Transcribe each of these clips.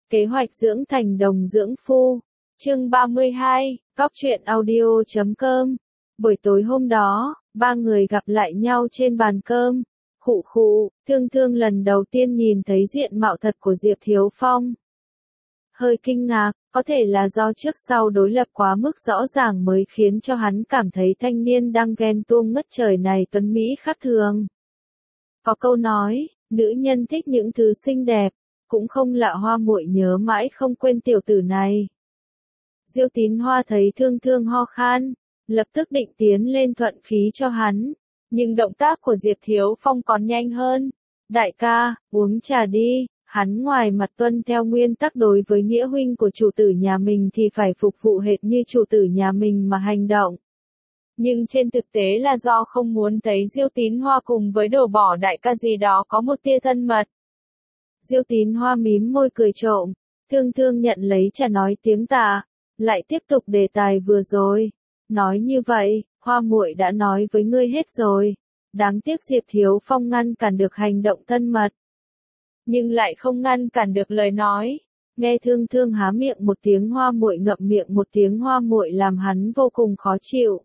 Kế hoạch dưỡng thành đồng dưỡng phu. Chương 32, Cóc truyện audio.com. Buổi tối hôm đó, ba người gặp lại nhau trên bàn cơm. Khụ khụ, Thương Thương lần đầu tiên nhìn thấy diện mạo thật của Diệp Thiếu Phong. Hơi kinh ngạc, có thể là do trước sau đối lập quá mức rõ ràng mới khiến cho hắn cảm thấy thanh niên đang ghen tuông ngất trời này tuấn mỹ khác thường. Có câu nói, nữ nhân thích những thứ xinh đẹp, cũng không lạ Hoa muội nhớ mãi không quên tiểu tử này. Diêu Tín Hoa thấy Thương Thương ho khan, lập tức định tiến lên thuận khí cho hắn, nhưng động tác của Diệp Thiếu Phong còn nhanh hơn. Đại ca, uống trà đi. Hắn ngoài mặt tuân theo nguyên tắc đối với nghĩa huynh của chủ tử nhà mình thì phải phục vụ hệt như chủ tử nhà mình mà hành động. Nhưng trên thực tế là do không muốn thấy Diêu Tín Hoa cùng với đồ bỏ đại ca gì đó có một tia thân mật. Diêu Tín Hoa mím môi cười trộm, Thương Thương nhận lấy trà nói tiếng tạ, lại tiếp tục đề tài vừa rồi. Nói như vậy, Hoa muội đã nói với ngươi hết rồi. Đáng tiếc Diệp Thiếu Phong ngăn cản được hành động thân mật, nhưng lại không ngăn cản được lời nói. Nghe Thương Thương há miệng một tiếng Hoa muội ngậm miệng một tiếng Hoa muội làm hắn vô cùng khó chịu.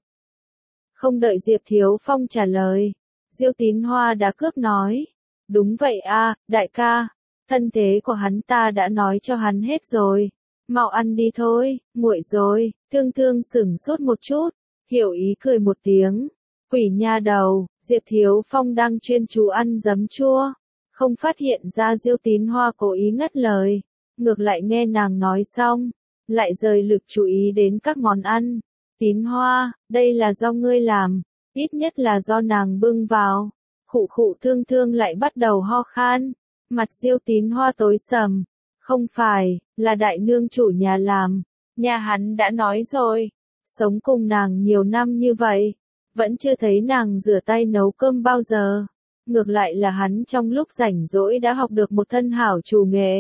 Không đợi Diệp Thiếu Phong trả lời, Diêu Tín Hoa đã cướp nói. Đúng vậy a, đại ca, thân thế của hắn ta đã nói cho hắn hết rồi. Mau ăn đi thôi, nguội rồi. Thương Thương sửng sốt một chút, hiểu ý cười một tiếng. Quỷ nha đầu, Diệp Thiếu Phong đang chuyên chú ăn giấm chua. Không phát hiện ra Diêu Tín Hoa cố ý ngắt lời, ngược lại nghe nàng nói xong, lại rời lực chú ý đến các món ăn. Tín Hoa, đây là do ngươi làm, ít nhất là do nàng bưng vào. Khụ khụ Thương Thương lại bắt đầu ho khan, mặt Diêu Tín Hoa tối sầm. Không phải, là đại nương chủ nhà làm, nhà hắn đã nói rồi, sống cùng nàng nhiều năm như vậy, vẫn chưa thấy nàng rửa tay nấu cơm bao giờ. Ngược lại là hắn trong lúc rảnh rỗi đã học được một thân hảo chủ nghệ.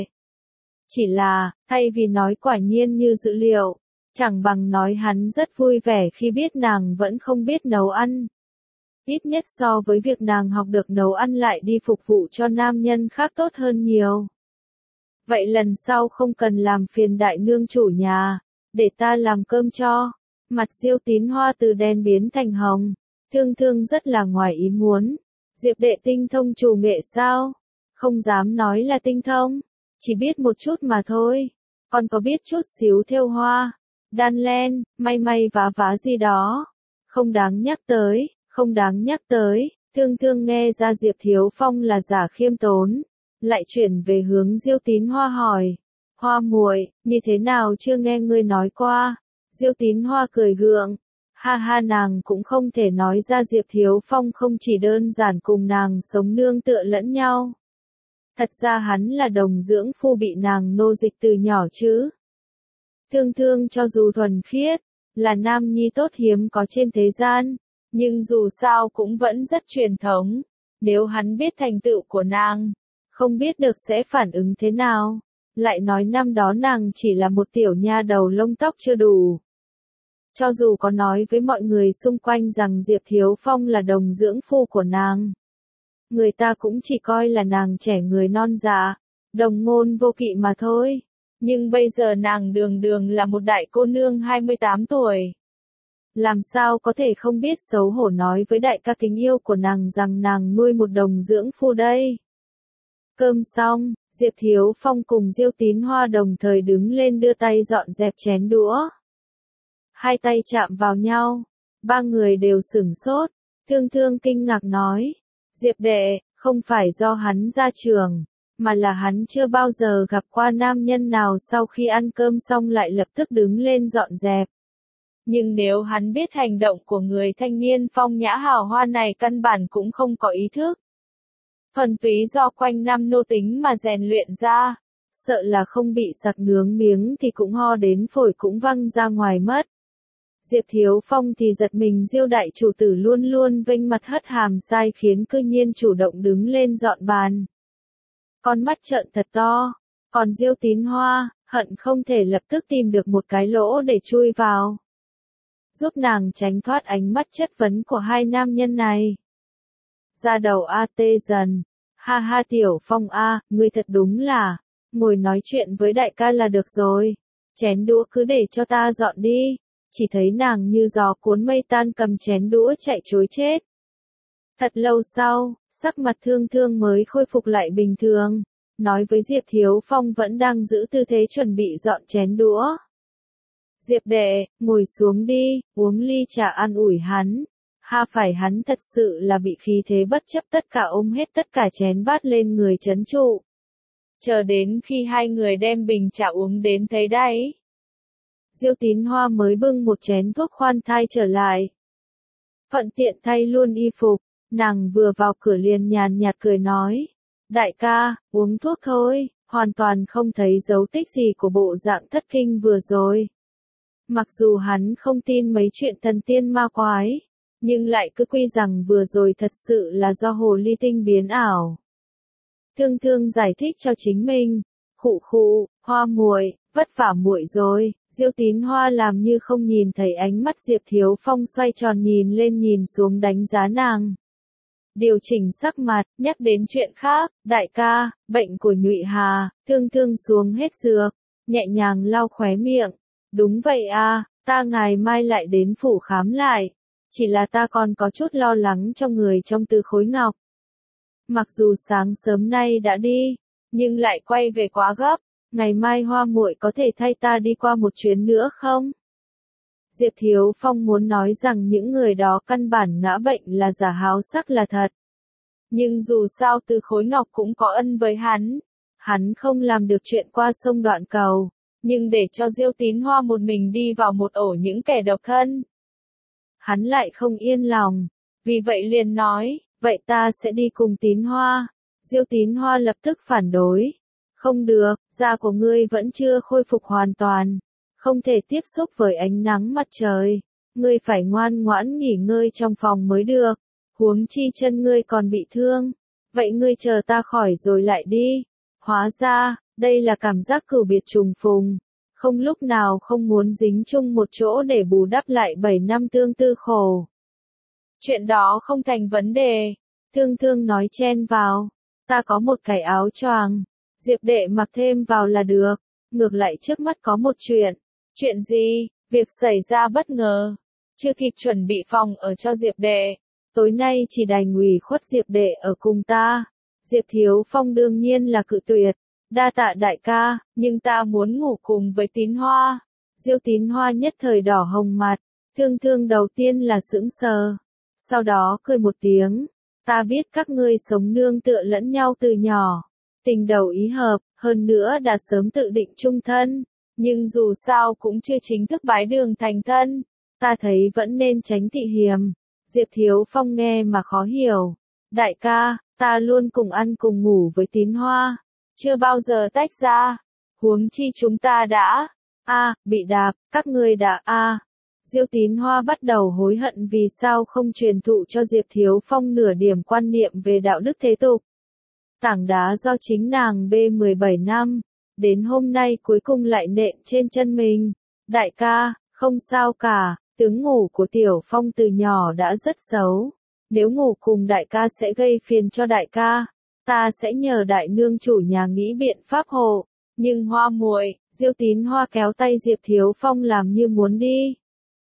Chỉ là, thay vì nói quả nhiên như dữ liệu, chẳng bằng nói hắn rất vui vẻ khi biết nàng vẫn không biết nấu ăn. Ít nhất so với việc nàng học được nấu ăn lại đi phục vụ cho nam nhân khác tốt hơn nhiều. Vậy lần sau không cần làm phiền đại nương chủ nhà, để ta làm cơm cho. Mặt Diêu Tín Hoa từ đen biến thành hồng, Thương Thương rất là ngoài ý muốn. Diệp đệ tinh thông chủ nghệ sao? Không dám nói là tinh thông, chỉ biết một chút mà thôi. Còn có biết chút xíu thêu hoa, đan len, may may vá vá gì đó. Không đáng nhắc tới, không đáng nhắc tới. Thương Thương nghe ra Diệp Thiếu Phong là giả khiêm tốn, lại chuyển về hướng Diêu Tín Hoa hỏi. Hoa muội, như thế nào chưa nghe ngươi nói qua? Diêu Tín Hoa cười gượng. Ha ha, nàng cũng không thể nói ra Diệp Thiếu Phong không chỉ đơn giản cùng nàng sống nương tựa lẫn nhau. Thật ra hắn là đồng dưỡng phu bị nàng nô dịch từ nhỏ chứ. Thương Thương cho dù thuần khiết, là nam nhi tốt hiếm có trên thế gian, nhưng dù sao cũng vẫn rất truyền thống. Nếu hắn biết thành tựu của nàng, không biết được sẽ phản ứng thế nào. Lại nói năm đó nàng chỉ là một tiểu nha đầu lông tóc chưa đủ. Cho dù có nói với mọi người xung quanh rằng Diệp Thiếu Phong là đồng dưỡng phu của nàng, người ta cũng chỉ coi là nàng trẻ người non dạ, đồng ngôn vô kỵ mà thôi. Nhưng bây giờ nàng đường đường là một đại cô nương 28 tuổi. Làm sao có thể không biết xấu hổ nói với đại ca kính yêu của nàng rằng nàng nuôi một đồng dưỡng phu đây. Cơm xong, Diệp Thiếu Phong cùng Diêu Tín Hoa đồng thời đứng lên đưa tay dọn dẹp chén đũa. Hai tay chạm vào nhau, ba người đều sửng sốt. Thương Thương kinh ngạc nói, Diệp đệ, không phải do hắn ra trường, mà là hắn chưa bao giờ gặp qua nam nhân nào sau khi ăn cơm xong lại lập tức đứng lên dọn dẹp. Nhưng nếu hắn biết hành động của người thanh niên phong nhã hào hoa này căn bản cũng không có ý thức, thuần túy do quanh năm nô tính mà rèn luyện ra, sợ là không bị sặc nướng miếng thì cũng ho đến phổi cũng văng ra ngoài mất. Diệp Thiếu Phong thì giật mình, Diêu đại chủ tử luôn luôn vênh mặt hất hàm sai khiến cư nhiên chủ động đứng lên dọn bàn. Con mắt trợn thật to, còn Diêu Tín Hoa, hận không thể lập tức tìm được một cái lỗ để chui vào, giúp nàng tránh thoát ánh mắt chất vấn của hai nam nhân này. Ra đầu a tê dần, ha ha Tiểu Phong a, ngươi thật đúng là, ngồi nói chuyện với đại ca là được rồi. Chén đũa cứ để cho ta dọn đi. Chỉ thấy nàng như gió cuốn mây tan cầm chén đũa chạy trối chết. Thật lâu sau, sắc mặt Thương Thương mới khôi phục lại bình thường. Nói với Diệp Thiếu Phong vẫn đang giữ tư thế chuẩn bị dọn chén đũa. Diệp đệ, ngồi xuống đi, uống ly trà an ủi hắn. Ha phải hắn thật sự là bị khí thế bất chấp tất cả ôm hết tất cả chén bát lên người trấn trụ. Chờ đến khi hai người đem bình trà uống đến thấy đáy. Diêu Tín Hoa mới bưng một chén thuốc khoan thai trở lại. Thuận tiện thay luôn y phục, nàng vừa vào cửa liền nhàn nhạt cười nói. Đại ca, uống thuốc thôi, hoàn toàn không thấy dấu tích gì của bộ dạng thất kinh vừa rồi. Mặc dù hắn không tin mấy chuyện thần tiên ma quái, nhưng lại cứ quy rằng vừa rồi thật sự là do hồ ly tinh biến ảo. Thương Thương giải thích cho chính mình. Khụ khụ, Hoa muội, vất vả muội rồi. Diêu Tín Hoa làm như không nhìn thấy ánh mắt Diệp Thiếu Phong xoay tròn nhìn lên nhìn xuống đánh giá nàng. Điều chỉnh sắc mặt, nhắc đến chuyện khác. Đại ca, bệnh của Nhụy Hà. Thương Thương xuống hết dược, nhẹ nhàng lau khóe miệng. Đúng vậy à, ta ngày mai lại đến phủ khám lại. Chỉ là ta còn có chút lo lắng cho người trong Từ Khối Ngọc. Mặc dù sáng sớm nay đã đi, nhưng lại quay về quá gấp. Ngày mai Hoa muội có thể thay ta đi qua một chuyến nữa không? Diệp Thiếu Phong muốn nói rằng những người đó căn bản ngã bệnh là giả háo sắc là thật. Nhưng dù sao Từ Khối Ngọc cũng có ân với hắn. Hắn không làm được chuyện qua sông đoạn cầu, nhưng để cho Diêu Tín Hoa một mình đi vào một ổ những kẻ độc thân. Hắn lại không yên lòng, vì vậy liền nói, vậy ta sẽ đi cùng Tín Hoa. Diêu Tín Hoa lập tức phản đối. Không được, da của ngươi vẫn chưa khôi phục hoàn toàn. Không thể tiếp xúc với ánh nắng mặt trời. Ngươi phải ngoan ngoãn nghỉ ngơi trong phòng mới được. Huống chi chân ngươi còn bị thương. Vậy ngươi chờ ta khỏi rồi lại đi. Hóa ra, đây là cảm giác cửu biệt trùng phùng. Không lúc nào không muốn dính chung một chỗ để bù đắp lại 7 năm tương tư khổ. Chuyện đó không thành vấn đề. Thương Thương nói chen vào. Ta có một cái áo choàng. Diệp đệ mặc thêm vào là được. Ngược lại trước mắt có một chuyện. Chuyện gì? Việc xảy ra bất ngờ. Chưa kịp chuẩn bị phòng ở cho Diệp đệ. Tối nay chỉ đành ủy khuất Diệp đệ ở cùng ta. Diệp Thiếu Phong đương nhiên là cự tuyệt. Đa tạ đại ca, nhưng ta muốn ngủ cùng với Tín Hoa. Diêu Tín Hoa nhất thời đỏ hồng mặt. Thương Thương đầu tiên là sững sờ. Sau đó cười một tiếng. Ta biết các ngươi sống nương tựa lẫn nhau từ nhỏ. Tình đầu ý hợp, hơn nữa đã sớm tự định chung thân. Nhưng dù sao cũng chưa chính thức bái đường thành thân. Ta thấy vẫn nên tránh thị hiềm. Diệp Thiếu Phong nghe mà khó hiểu. Đại ca, ta luôn cùng ăn cùng ngủ với Tín Hoa. Chưa bao giờ tách ra. Huống chi chúng ta đã. Bị đạp, các ngươi đã. Diêu Tín Hoa bắt đầu hối hận vì sao không truyền thụ cho Diệp Thiếu Phong nửa điểm quan niệm về đạo đức thế tục. Tảng đá do chính nàng bê 17 năm, đến hôm nay cuối cùng lại nện trên chân mình. Đại ca, không sao cả, tướng ngủ của Tiểu Phong từ nhỏ đã rất xấu. Nếu ngủ cùng đại ca sẽ gây phiền cho đại ca, ta sẽ nhờ đại nương chủ nhà nghĩ biện pháp hộ. Nhưng Hoa muội, Diêu Tín Hoa kéo tay Diệp Thiếu Phong làm như muốn đi.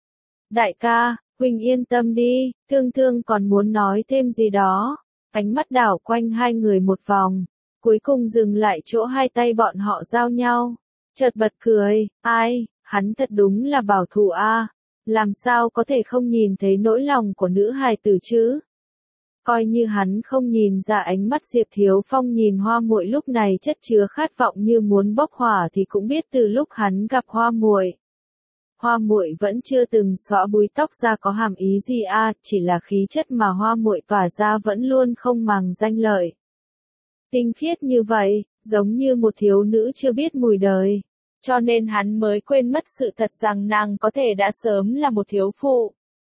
Đại ca, huynh yên tâm đi, Thương Thương còn muốn nói thêm gì đó. Ánh mắt đảo quanh hai người một vòng, cuối cùng dừng lại chỗ hai tay bọn họ giao nhau. Chợt bật cười, hắn thật đúng là bảo thủ làm sao có thể không nhìn thấy nỗi lòng của nữ hài tử chứ? Coi như hắn không nhìn ra ánh mắt Diệp Thiếu Phong nhìn Hoa muội lúc này chất chứa khát vọng như muốn bốc hỏa thì cũng biết từ lúc hắn gặp Hoa muội. Hoa muội vẫn chưa từng xõa búi tóc ra có hàm ý gì chỉ là khí chất mà Hoa muội tỏa ra vẫn luôn không màng danh lợi. Tinh khiết như vậy, giống như một thiếu nữ chưa biết mùi đời. Cho nên hắn mới quên mất sự thật rằng nàng có thể đã sớm là một thiếu phụ.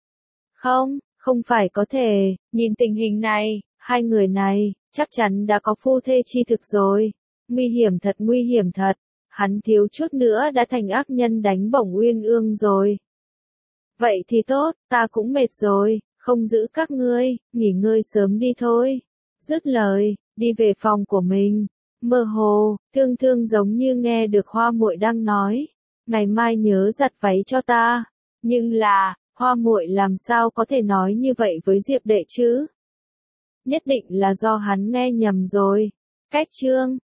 Không phải có thể, nhìn tình hình này, hai người này, chắc chắn đã có phu thê chi thực rồi. Nguy hiểm thật. Hắn thiếu chút nữa đã thành ác nhân đánh bổng Uyên Ương rồi. Vậy thì tốt, ta cũng mệt rồi, không giữ các ngươi, nghỉ ngơi sớm đi thôi. Dứt lời, đi về phòng của mình. Mơ hồ, Thương Thương giống như nghe được Hoa Muội đang nói, ngày mai nhớ giặt váy cho ta. Nhưng là, Hoa Muội làm sao có thể nói như vậy với Diệp Đệ chứ? Nhất định là do hắn nghe nhầm rồi. Cách chương